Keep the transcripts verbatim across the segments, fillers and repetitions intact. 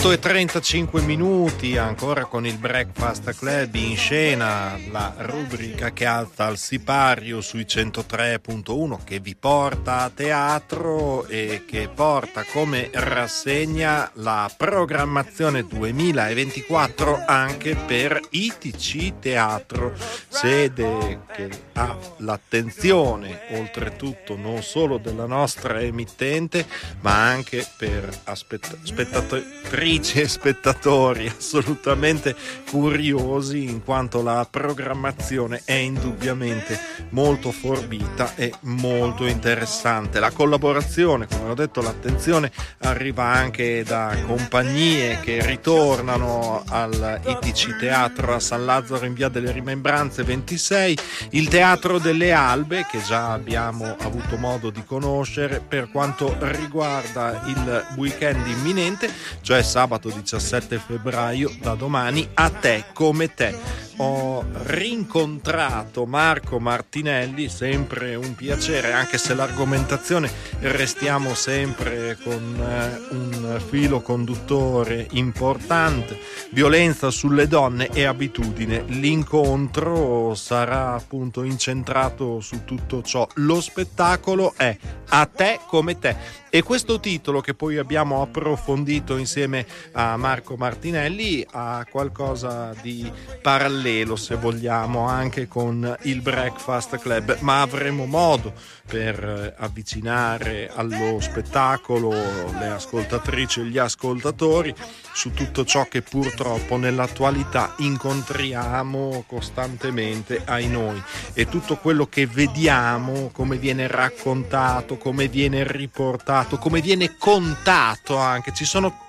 otto e trentacinque minuti, ancora con il Breakfast Club, in scena la rubrica che alza al sipario sui centotré punto uno, che vi porta a teatro e che porta come rassegna la programmazione duemilaventiquattro anche per I T C Teatro, sede che ha l'attenzione oltretutto non solo della nostra emittente ma anche per aspett- spettatrici e spettatori assolutamente curiosi, in quanto la programmazione è indubbiamente molto forbita e molto interessante. La collaborazione, come ho detto, l'attenzione arriva anche da compagnie che ritornano al I T C Teatro a San Lazzaro in via delle Rimembranze ventisei, il Teatro delle Albe, che già abbiamo avuto modo di conoscere per quanto riguarda il weekend imminente, cioè sabato diciassette febbraio, da domani, A te come te. Ho rincontrato Marco Martinelli, sempre un piacere, anche se l'argomentazione restiamo sempre con eh, un filo conduttore importante: violenza sulle donne e abitudine. L'incontro sarà appunto incentrato su tutto ciò. Lo spettacolo è A te come te, e questo titolo, che poi abbiamo approfondito insieme a Marco Martinelli, ha qualcosa di parallelo, se vogliamo, anche con il Breakfast Club, ma avremo modo per avvicinare allo spettacolo le ascoltatrici e gli ascoltatori su tutto ciò che purtroppo nell'attualità incontriamo costantemente, ai noi, e tutto quello che vediamo, come viene raccontato, come viene riportato, come viene contato anche. Ci sono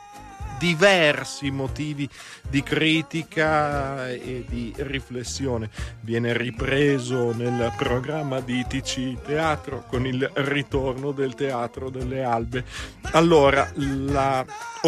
diversi motivi di critica e di riflessione. Viene ripreso nel programma di I T C Teatro con il ritorno del Teatro delle Albe. Allora, la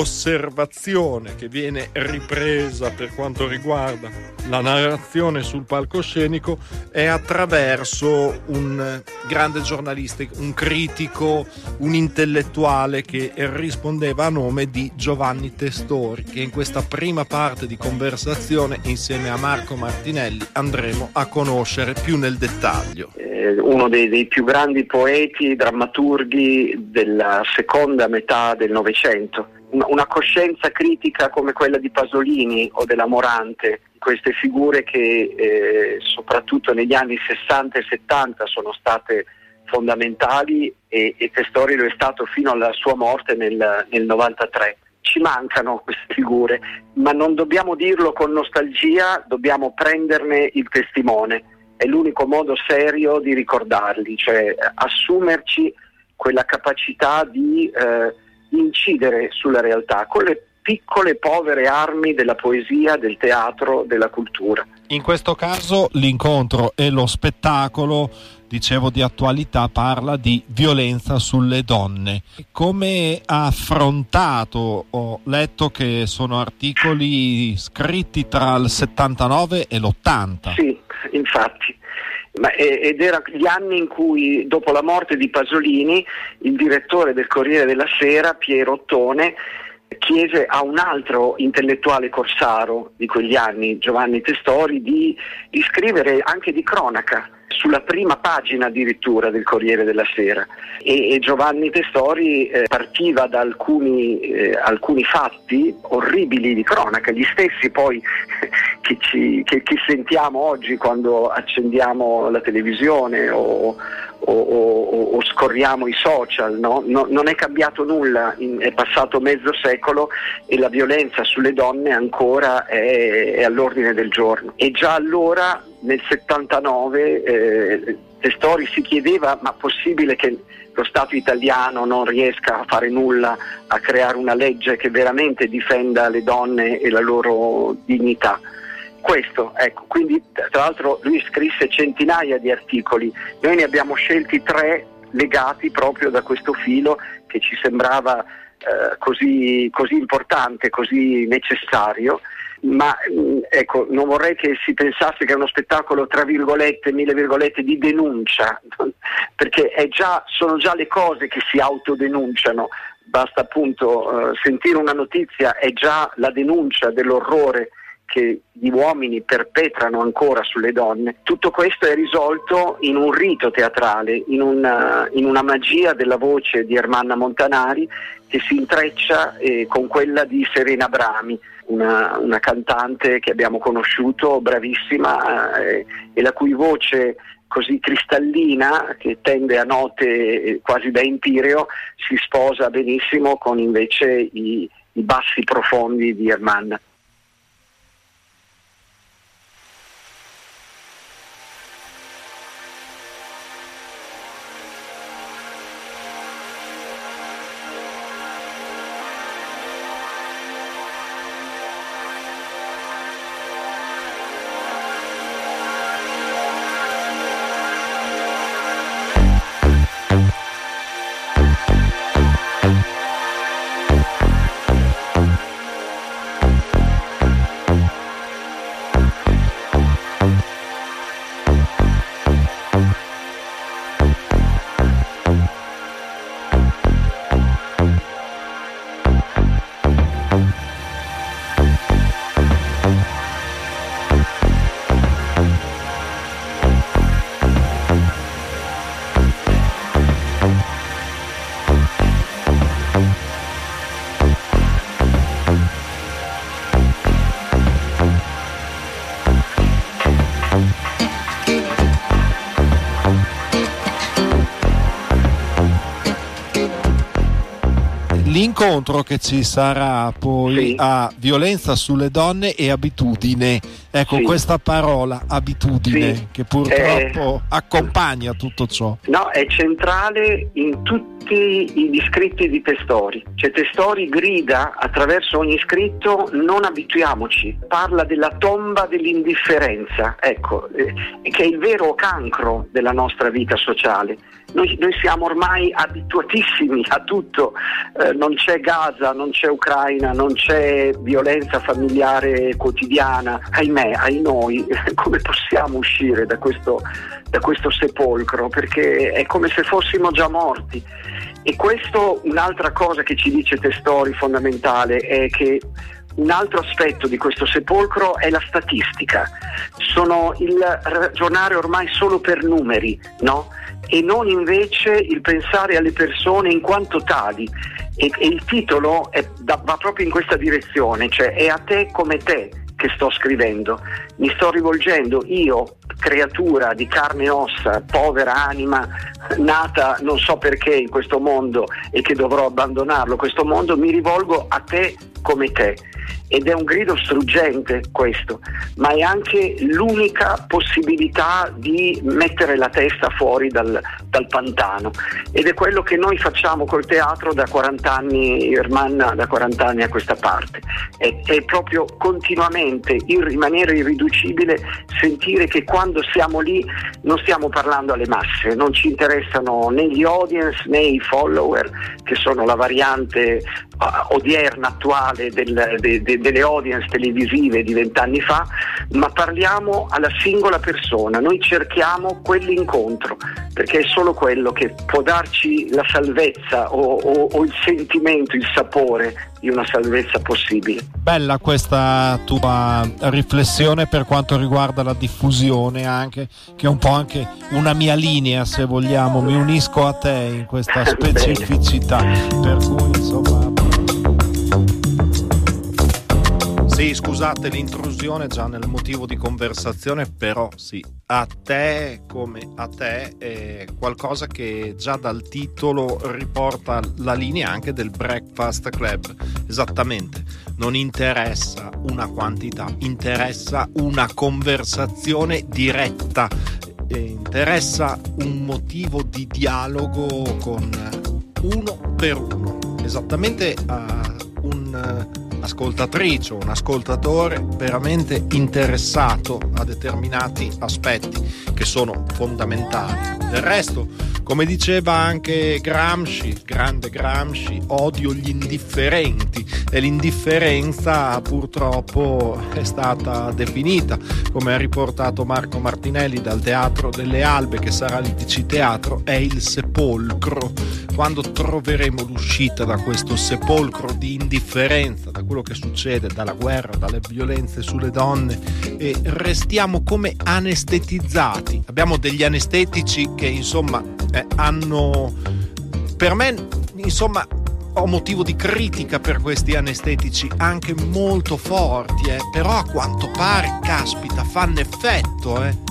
osservazione che viene ripresa per quanto riguarda la narrazione sul palcoscenico è attraverso un grande giornalista, un critico, un intellettuale che rispondeva a nome di Giovanni Testori, che in questa prima parte di conversazione insieme a Marco Martinelli andremo a conoscere più nel dettaglio. Eh, uno dei, dei più grandi poeti, drammaturghi della seconda metà del Novecento. Una coscienza critica come quella di Pasolini o della Morante, queste figure che eh, soprattutto negli anni sessanta e settanta sono state fondamentali, e, e Testori lo è stato fino alla sua morte nel, nel novantatré. Ci mancano queste figure, ma non dobbiamo dirlo con nostalgia, dobbiamo prenderne il testimone. È l'unico modo serio di ricordarli, cioè assumerci quella capacità di eh, incidere sulla realtà con le piccole povere armi della poesia, del teatro, della cultura. In questo caso l'incontro e lo spettacolo, dicevo, di attualità, parla di violenza sulle donne. Come ha affrontato? Ho letto che sono articoli scritti tra il settantanove e l'ottanta. Sì, infatti. Ma, ed erano gli anni in cui, dopo la morte di Pasolini, il direttore del Corriere della Sera, Piero Ottone, chiese a un altro intellettuale corsaro di quegli anni, Giovanni Testori, di, di scrivere anche di cronaca sulla prima pagina addirittura del Corriere della Sera, e, e Giovanni Testori eh, partiva da alcuni, eh, alcuni fatti orribili di cronaca, gli stessi poi che, ci, che, che sentiamo oggi quando accendiamo la televisione o, o, o, o scorriamo i social, no? No, non è cambiato nulla, in, è passato mezzo secolo e la violenza sulle donne ancora è, è all'ordine del giorno. E già allora, nel settantanove, eh, Testori si chiedeva: ma possibile che lo Stato italiano non riesca a fare nulla, a creare una legge che veramente difenda le donne e la loro dignità? Questo, ecco, quindi tra l'altro lui scrisse centinaia di articoli, noi ne abbiamo scelti tre legati proprio da questo filo che ci sembrava eh, così, così importante, così necessario. Ma ecco, non vorrei che si pensasse che è uno spettacolo tra virgolette, mille virgolette, di denuncia, perché è già, sono già le cose che si autodenunciano. basta appunto eh, sentire una notizia, è già la denuncia dell'orrore che gli uomini perpetrano ancora sulle donne. Tutto questo è risolto in un rito teatrale, in una, in una magia della voce di Ermanna Montanari che si intreccia eh, con quella di Serena Brami, una, una cantante che abbiamo conosciuto, bravissima, eh, e la cui voce così cristallina, che tende a note quasi da empireo, si sposa benissimo con invece i, i bassi profondi di Ermanna. L'incontro che ci sarà poi sì. a violenza sulle donne e abitudine, ecco sì. questa parola abitudine sì. che purtroppo eh, accompagna tutto ciò. No, è centrale in tutti gli scritti di Testori. Cioè Testori grida attraverso ogni scritto: non abituiamoci, parla della tomba dell'indifferenza, ecco, eh, che è il vero cancro della nostra vita sociale. Noi, noi siamo ormai abituatissimi a tutto, eh, non c'è Gaza, non c'è Ucraina, non c'è violenza familiare quotidiana, ahimè, ai noi, come possiamo uscire da questo, da questo sepolcro? Perché è come se fossimo già morti. E questo, un'altra cosa che ci dice Testori fondamentale, è che un altro aspetto di questo sepolcro è la statistica. Sono il ragionare ormai solo per numeri, no? E non invece il pensare alle persone in quanto tali. E, e il titolo è, da, va proprio in questa direzione, cioè è a te come te che sto scrivendo. Mi sto rivolgendo io, creatura di carne e ossa, povera anima nata non so perché in questo mondo e che dovrò abbandonarlo, questo mondo, mi rivolgo a te come te. Ed è un grido struggente questo, ma è anche l'unica possibilità di mettere la testa fuori dal, dal pantano, ed è quello che noi facciamo col teatro da quaranta anni, Ermanna, da quaranta anni a questa parte. È, è proprio continuamente il rimanere irriducibile, sentire che quando siamo lì non stiamo parlando alle masse, non ci interessano né gli audience né i follower, che sono la variante uh, odierna, attuale del, de, de, delle audience televisive di vent'anni fa, ma parliamo alla singola persona. Noi cerchiamo quell'incontro, perché è solo quello che può darci la salvezza o, o, o il sentimento, il sapore di una salvezza possibile. Bella questa tua riflessione per quanto riguarda la diffusione, anche che è un po' anche una mia linea, se vogliamo. Mi unisco a te in questa specificità, per cui insomma. Sì, scusate l'intrusione già nel motivo di conversazione, però sì, a te come a te è qualcosa che già dal titolo riporta la linea anche del Breakfast Club. Esattamente, non interessa una quantità, interessa una conversazione diretta, e interessa un motivo di dialogo con uno per uno, esattamente a un ascoltatrice o un ascoltatore veramente interessato a determinati aspetti che sono fondamentali. Del resto, come diceva anche Gramsci, grande Gramsci, odio gli indifferenti, e l'indifferenza purtroppo è stata definita, come ha riportato Marco Martinelli dal Teatro delle Albe, che sarà l'I T C Teatro, è il sepolcro, quando troveremo l'uscita da questo sepolcro di indifferenza, da quello che succede, dalla guerra, dalle violenze sulle donne, e restiamo come anestetizzati. Abbiamo degli anestetici che insomma eh, hanno, per me insomma ho motivo di critica per questi anestetici anche molto forti, eh, però a quanto pare, caspita, fanno effetto, eh.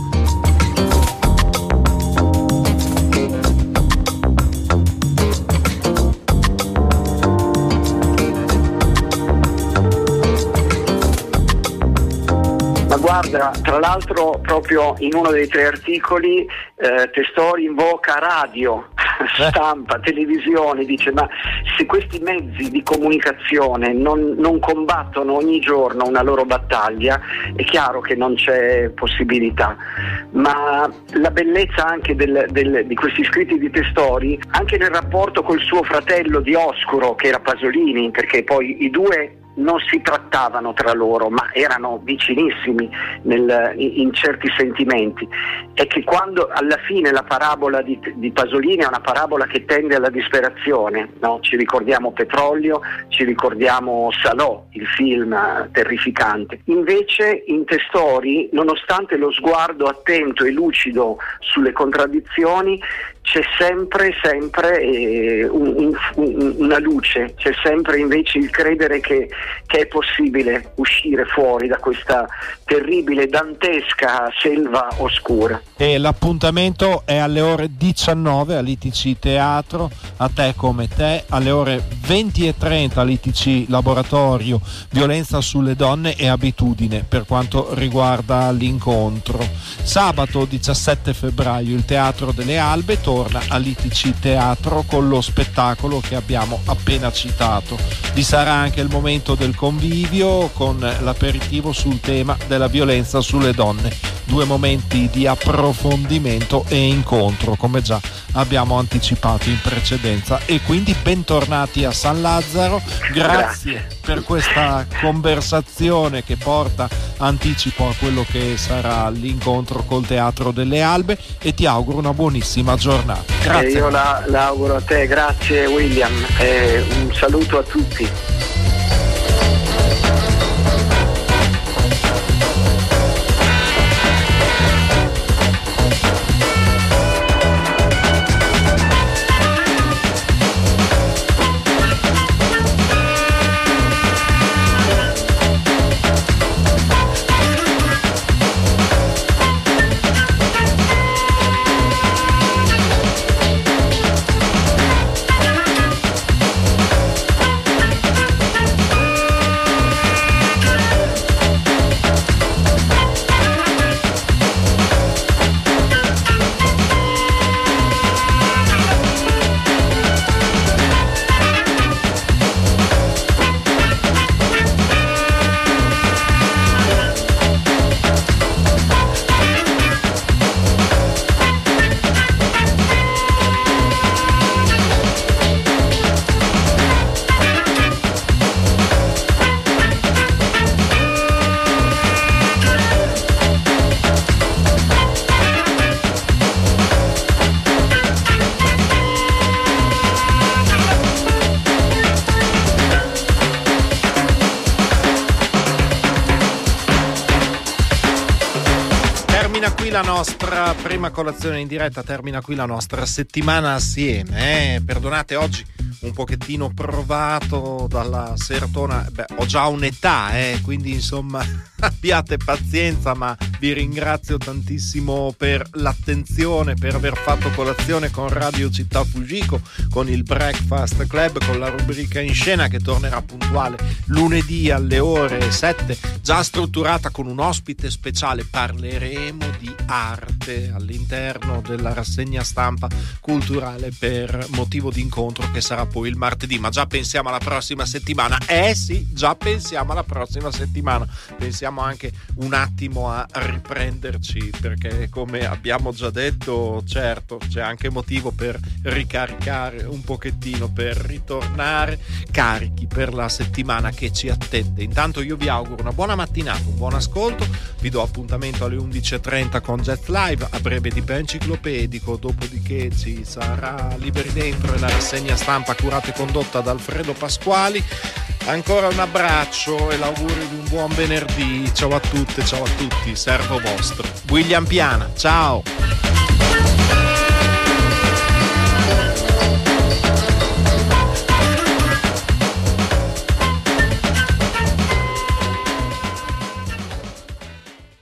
Ma guarda, tra l'altro proprio in uno dei tre articoli eh, Testori invoca radio, stampa, televisione, dice ma se questi mezzi di comunicazione non, non combattono ogni giorno una loro battaglia, è chiaro che non c'è possibilità. Ma la bellezza anche del, del, di questi scritti di Testori, anche nel rapporto col suo fratello Dioscuro, che era Pasolini, perché poi i due non si trattavano tra loro, ma erano vicinissimi nel, in certi sentimenti, è che quando alla fine la parabola di, di Pasolini è una parabola che tende alla disperazione, no? Ci ricordiamo Petrolio, ci ricordiamo Salò, il film terrificante. Invece in Testori, nonostante lo sguardo attento e lucido sulle contraddizioni, c'è sempre, sempre eh, un, un, una luce, c'è sempre invece il credere che, che è possibile uscire fuori da questa terribile, dantesca selva oscura. E l'appuntamento è alle ore diciannove all'I T C Teatro, A te come te, alle ore venti e trenta all'I T C Laboratorio Violenza sulle donne e abitudine, per quanto riguarda l'incontro. Sabato diciassette febbraio il Teatro delle Albe torna all'I T C Teatro con lo spettacolo che abbiamo appena citato. Vi sarà anche il momento del convivio con l'aperitivo sul tema della violenza sulle donne, due momenti di approfondimento e incontro come già abbiamo anticipato in precedenza. E quindi bentornati a San Lazzaro, grazie, grazie per questa conversazione che porta anticipo a quello che sarà l'incontro col Teatro delle Albe, e ti auguro una buonissima giornata. Grazie. Eh, io la, la auguro a te, grazie William, eh, un saluto a tutti. La nostra prima colazione in diretta, termina qui la nostra settimana assieme, eh? Perdonate oggi un pochettino provato dalla serotonina, beh, ho già un'età, eh? Quindi insomma abbiate pazienza, ma vi ringrazio tantissimo per l'attenzione, per aver fatto colazione con Radio Città Fugico, con il Breakfast Club, con la rubrica In Scena che tornerà puntuale lunedì alle ore sette, già strutturata con un ospite speciale. Parleremo di arte all'interno della rassegna stampa culturale per motivo di incontro che sarà poi il martedì. Ma già pensiamo alla prossima settimana, eh sì, già pensiamo alla prossima settimana, pensiamo anche un attimo a riprenderci, perché come abbiamo già detto, certo, c'è anche motivo per ricaricare un pochettino, per ritornare carichi per la settimana che ci attende. Intanto io vi auguro una buona mattinata, un buon ascolto, vi do appuntamento alle undici e trenta con Jet Live, a breve di Enciclopedico, dopodiché ci sarà Liberi Dentro e la rassegna stampa curata e condotta da Alfredo Pasquali. Ancora un abbraccio e l'augurio di un buon venerdì. Ciao a tutte, ciao a tutti, servo vostro. William Piana, ciao!